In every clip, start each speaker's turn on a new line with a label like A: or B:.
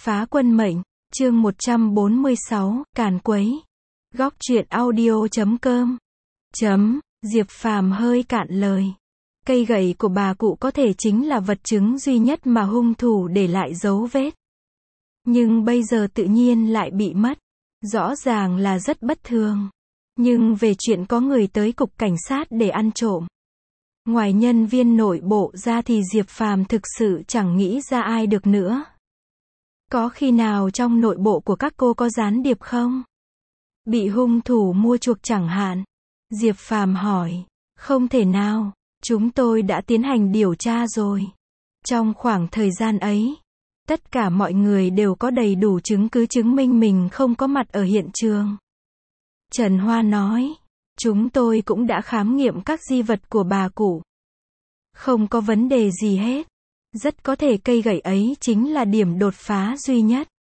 A: Phá quân mệnh, chương 146, càn quấy. Góc truyện audio.com. Diệp Phàm hơi cạn lời. Cây gậy của bà cụ có thể chính là vật chứng duy nhất mà hung thủ để lại dấu vết. Nhưng bây giờ tự nhiên lại bị mất. Rõ ràng là rất bất thường. Nhưng về chuyện có người tới cục cảnh sát để ăn trộm, ngoài nhân viên nội bộ ra thì Diệp Phàm thực sự chẳng nghĩ ra ai được nữa. Có khi nào trong nội bộ của các cô có gián điệp không? Bị hung thủ mua chuộc chẳng hạn? Diệp Phàm hỏi. Không thể nào, chúng tôi đã tiến hành điều tra rồi. Trong khoảng thời gian ấy, tất cả mọi người đều có đầy đủ chứng cứ chứng minh mình không có mặt ở hiện trường. Trần Hoa nói. Chúng tôi cũng đã khám nghiệm các di vật của bà cụ. Không có vấn đề gì hết. Rất có thể cây gậy ấy chính là điểm đột phá duy nhất.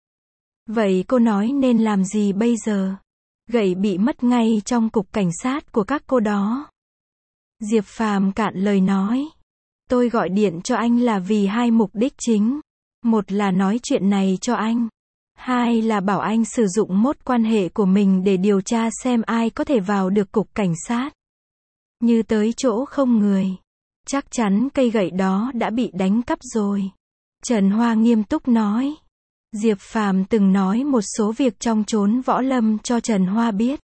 A: Vậy cô nói nên làm gì bây giờ? Gậy bị mất ngay trong cục cảnh sát của các cô đó. Diệp Phàm cạn lời nói. Tôi gọi điện cho anh là vì hai mục đích chính. Một là nói chuyện này cho anh. Hai là bảo anh sử dụng mối quan hệ của mình để điều tra xem ai có thể vào được cục cảnh sát. Như tới chỗ không người, chắc chắn cây gậy đó đã bị đánh cắp rồi. Trần Hoa nghiêm túc nói. Diệp Phàm từng nói một số việc trong chốn võ lâm cho Trần Hoa biết.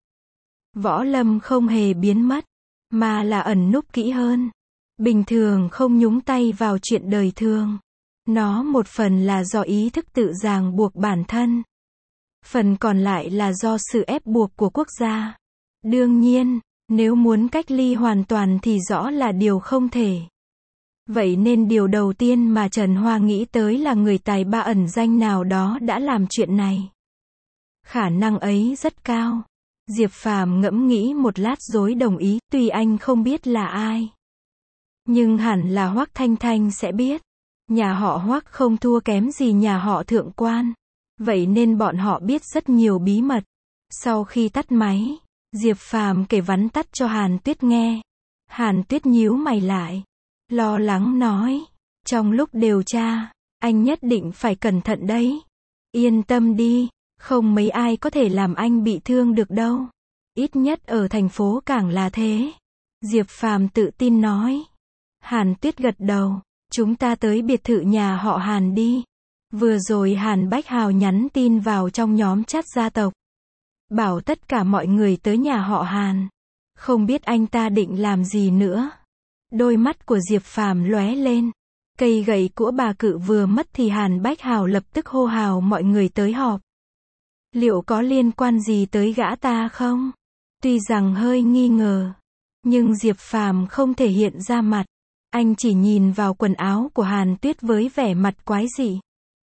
A: Võ lâm không hề biến mất, mà là ẩn núp kỹ hơn. Bình thường không nhúng tay vào chuyện đời thường. Nó một phần là do ý thức tự ràng buộc bản thân. Phần còn lại là do sự ép buộc của quốc gia. Đương nhiên, nếu muốn cách ly hoàn toàn thì rõ là điều không thể. Vậy nên điều đầu tiên mà Trần Hoa nghĩ tới là người tài ba ẩn danh nào đó đã làm chuyện này. Khả năng ấy rất cao. Diệp Phàm ngẫm nghĩ một lát rồi đồng ý, tuy anh không biết là ai. Nhưng hẳn là Hoắc Thanh Thanh sẽ biết. Nhà họ Hoắc không thua kém gì nhà họ Thượng Quan. Vậy nên bọn họ biết rất nhiều bí mật. Sau khi tắt máy, Diệp Phàm kể vắn tắt cho Hàn Tuyết nghe. Hàn Tuyết nhíu mày lại, lo lắng nói. Trong lúc điều tra, anh nhất định phải cẩn thận đấy. Yên tâm đi, không mấy ai có thể làm anh bị thương được đâu. Ít nhất ở thành phố Cảng là thế. Diệp Phàm tự tin nói. Hàn Tuyết gật đầu. Chúng ta tới biệt thự nhà họ Hàn đi. Vừa rồi Hàn Bách Hào nhắn tin vào trong nhóm chat gia tộc. Bảo tất cả mọi người tới nhà họ Hàn. Không biết anh ta định làm gì nữa. Đôi mắt của Diệp Phàm lóe lên. Cây gậy của bà cự vừa mất thì Hàn Bách Hào lập tức hô hào mọi người tới họp. Liệu có liên quan gì tới gã ta không? Tuy rằng hơi nghi ngờ, nhưng Diệp Phàm không thể hiện ra mặt. Anh chỉ nhìn vào quần áo của Hàn Tuyết với vẻ mặt quái dị.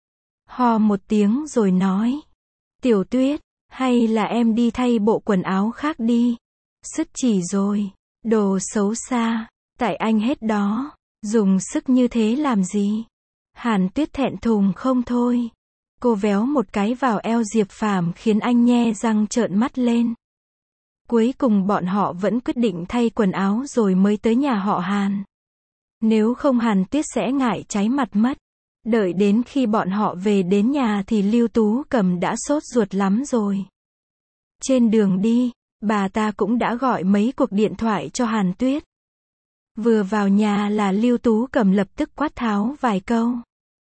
A: Ho một tiếng rồi nói. Tiểu Tuyết, hay là em đi thay bộ quần áo khác đi. Sức chỉ rồi. Đồ xấu xa. Tại anh hết đó. Dùng sức như thế làm gì? Hàn Tuyết thẹn thùng không thôi. Cô véo một cái vào eo Diệp Phàm khiến anh nhe răng trợn mắt lên. Cuối cùng bọn họ vẫn quyết định thay quần áo rồi mới tới nhà họ Hàn. Nếu không Hàn Tuyết sẽ ngại cháy mặt mất. Đợi đến khi bọn họ về đến nhà thì Lưu Tú Cầm đã sốt ruột lắm rồi. Trên đường đi, bà ta cũng đã gọi mấy cuộc điện thoại cho Hàn Tuyết. Vừa vào nhà là Lưu Tú Cầm lập tức quát tháo vài câu.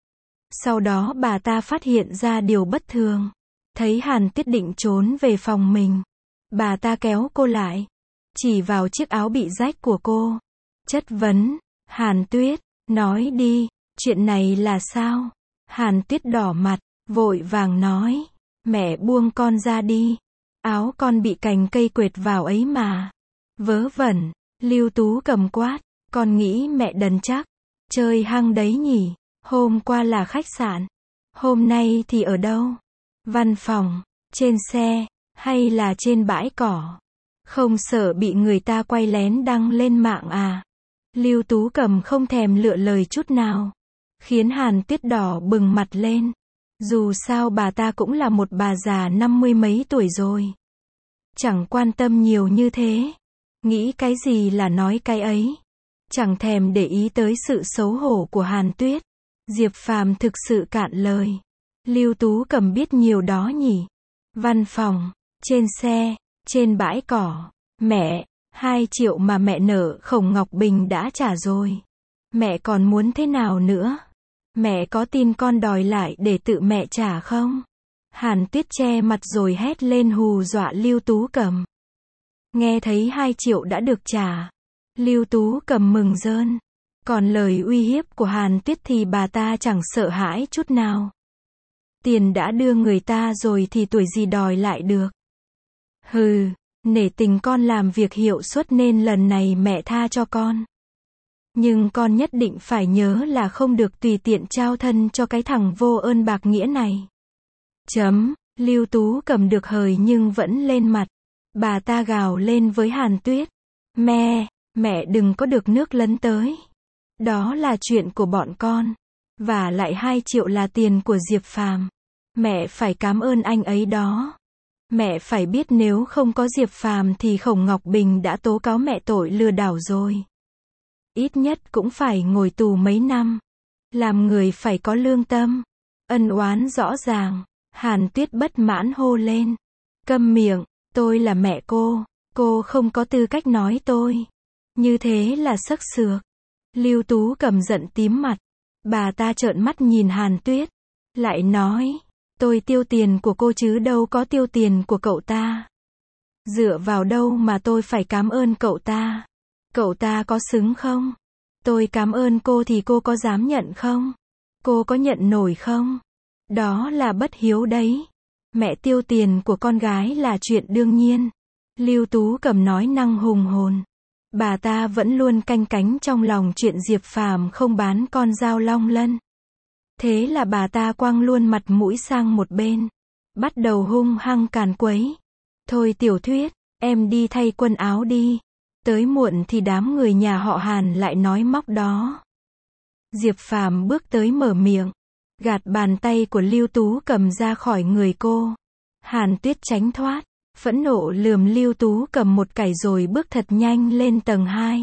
A: Sau đó bà ta phát hiện ra điều bất thường. Thấy Hàn Tuyết định trốn về phòng mình. Bà ta kéo cô lại. Chỉ vào chiếc áo bị rách của cô. Chất vấn. Hàn Tuyết, nói đi, chuyện này là sao? Hàn Tuyết đỏ mặt, vội vàng nói. Mẹ buông con ra đi. Áo con bị cành cây quệt vào ấy mà. Vớ vẩn. Lưu Tú Cầm quát. Con nghĩ mẹ đần chắc. Chơi hăng đấy nhỉ. Hôm qua là khách sạn. Hôm nay thì ở đâu? Văn phòng, trên xe, hay là trên bãi cỏ? Không sợ bị người ta quay lén đăng lên mạng à? Lưu Tú Cầm không thèm lựa lời chút nào. Khiến Hàn Tuyết đỏ bừng mặt lên. Dù sao bà ta cũng là một bà già 50 mấy tuổi rồi. Chẳng quan tâm nhiều như thế. Nghĩ cái gì là nói cái ấy. Chẳng thèm để ý tới sự xấu hổ của Hàn Tuyết. Diệp Phàm thực sự cạn lời. Lưu Tú Cầm biết nhiều đó nhỉ. Văn phòng, trên xe, trên bãi cỏ. Mẹ, 2 triệu mà mẹ nợ Khổng Ngọc Bình đã trả rồi. Mẹ còn muốn thế nào nữa? Mẹ có tin con đòi lại để tự mẹ trả không? Hàn Tuyết che mặt rồi hét lên hù dọa Lưu Tú Cầm. Nghe thấy 2 triệu đã được trả. Lưu Tú Cầm mừng rơn. Còn lời uy hiếp của Hàn Tuyết thì bà ta chẳng sợ hãi chút nào. Tiền đã đưa người ta rồi thì tuổi gì đòi lại được. Hừ, nể tình con làm việc hiệu suất nên lần này mẹ tha cho con. Nhưng con nhất định phải nhớ là không được tùy tiện trao thân cho cái thằng vô ơn bạc nghĩa này. Lưu Tú Cầm được hời nhưng vẫn lên mặt. Bà ta gào lên với Hàn Tuyết. Mẹ đừng có được nước lấn tới. Đó là chuyện của bọn con. Và lại 2 triệu là tiền của Diệp Phàm. Mẹ phải cảm ơn anh ấy đó. Mẹ phải biết nếu không có Diệp Phàm thì Khổng Ngọc Bình đã tố cáo mẹ tội lừa đảo rồi. Ít nhất cũng phải ngồi tù mấy năm. Làm người phải có lương tâm. Ân oán rõ ràng. Hàn Tuyết bất mãn hô lên. Câm miệng, tôi là mẹ cô không có tư cách nói tôi. Như thế là xức xược. Lưu Tú Cầm giận tím mặt. Bà ta trợn mắt nhìn Hàn Tuyết. Lại nói, tôi tiêu tiền của cô chứ đâu có tiêu tiền của cậu ta. Dựa vào đâu mà tôi phải cảm ơn cậu ta? Cậu ta có xứng không? Tôi cảm ơn cô thì cô có dám nhận không? Cô có nhận nổi không? Đó là bất hiếu đấy. Mẹ tiêu tiền của con gái là chuyện đương nhiên. Lưu Tú Cầm nói năng hùng hồn. Bà ta vẫn luôn canh cánh trong lòng chuyện Diệp Phàm không bán con dao long lân. Thế là bà ta quăng luôn mặt mũi sang một bên. Bắt đầu hung hăng càn quấy. Thôi Tiểu Thuyết, em đi thay quần áo đi. Tới muộn thì đám người nhà họ Hàn lại nói móc đó. Diệp Phàm bước tới mở miệng. Gạt bàn tay của Lưu Tú Cầm ra khỏi người cô. Hàn Tuyết tránh thoát. Phẫn nộ lườm Lưu Tú Cầm một cái rồi bước thật nhanh lên tầng 2.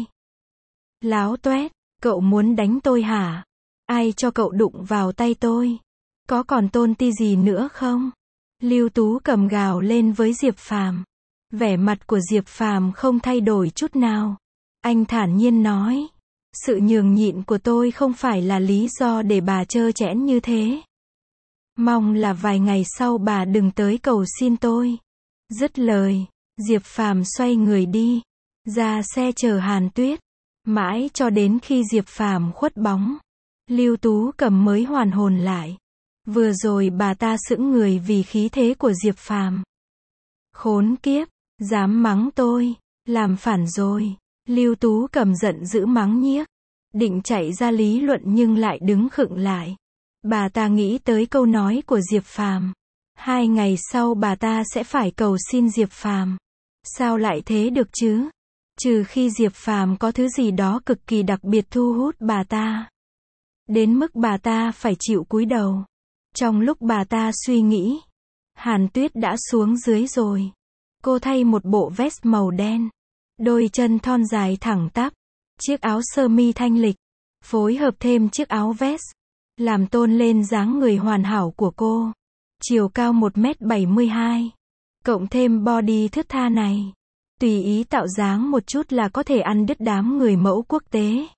A: Láo toét, cậu muốn đánh tôi hả? Ai cho cậu đụng vào tay tôi? Có còn tôn ti gì nữa không? Lưu Tú Cầm gào lên với Diệp Phàm. Vẻ mặt của Diệp Phàm không thay đổi chút nào. Anh thản nhiên nói. Sự nhường nhịn của tôi không phải là lý do để bà trơ trẽn như thế. Mong là vài ngày sau bà đừng tới cầu xin tôi. Dứt lời, Diệp Phàm xoay người đi. Ra xe chờ Hàn Tuyết. Mãi cho đến khi Diệp Phàm khuất bóng. Lưu Tú Cầm mới hoàn hồn lại. Vừa rồi bà ta sững người vì khí thế của Diệp Phàm. Khốn kiếp, dám mắng tôi, làm phản rồi. Lưu Tú Cầm giận dữ mắng nhiếc. Định chạy ra lý luận nhưng lại đứng khựng lại. Bà ta nghĩ tới câu nói của Diệp Phàm. 2 ngày sau bà ta sẽ phải cầu xin Diệp Phàm. Sao lại thế được chứ? Trừ khi Diệp Phàm có thứ gì đó cực kỳ đặc biệt thu hút bà ta. Đến mức bà ta phải chịu cúi đầu. Trong lúc bà ta suy nghĩ, Hàn Tuyết đã xuống dưới rồi. Cô thay một bộ vest màu đen. Đôi chân thon dài thẳng tắp. Chiếc áo sơ mi thanh lịch. Phối hợp thêm chiếc áo vest. Làm tôn lên dáng người hoàn hảo của cô. Chiều cao 1m72. Cộng thêm body thướt tha này. Tùy ý tạo dáng một chút là có thể ăn đứt đám người mẫu quốc tế.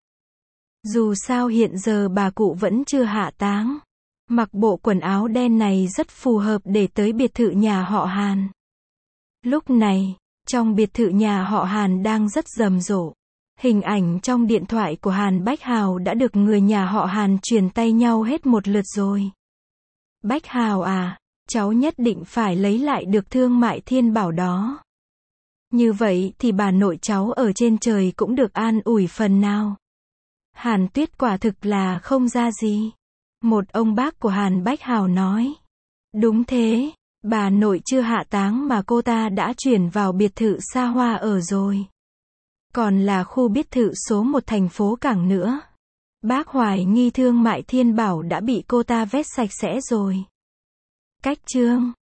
A: Dù sao hiện giờ bà cụ vẫn chưa hạ táng. Mặc bộ quần áo đen này rất phù hợp để tới biệt thự nhà họ Hàn. Lúc này, trong biệt thự nhà họ Hàn đang rất rầm rộ. Hình ảnh trong điện thoại của Hàn Bách Hào đã được người nhà họ Hàn truyền tay nhau hết một lượt rồi. Bách Hào à, cháu nhất định phải lấy lại được thương mại thiên bảo đó. Như vậy thì bà nội cháu ở trên trời cũng được an ủi phần nào. Hàn Tuyết quả thực là không ra gì. Một ông bác của Hàn Bách Hào nói. Đúng thế, bà nội chưa hạ táng mà cô ta đã chuyển vào biệt thự xa hoa ở rồi. Còn là khu biệt thự số 1 thành phố Cảng nữa. Bác hoài nghi thương mại thiên bảo đã bị cô ta vét sạch sẽ rồi. Cách chương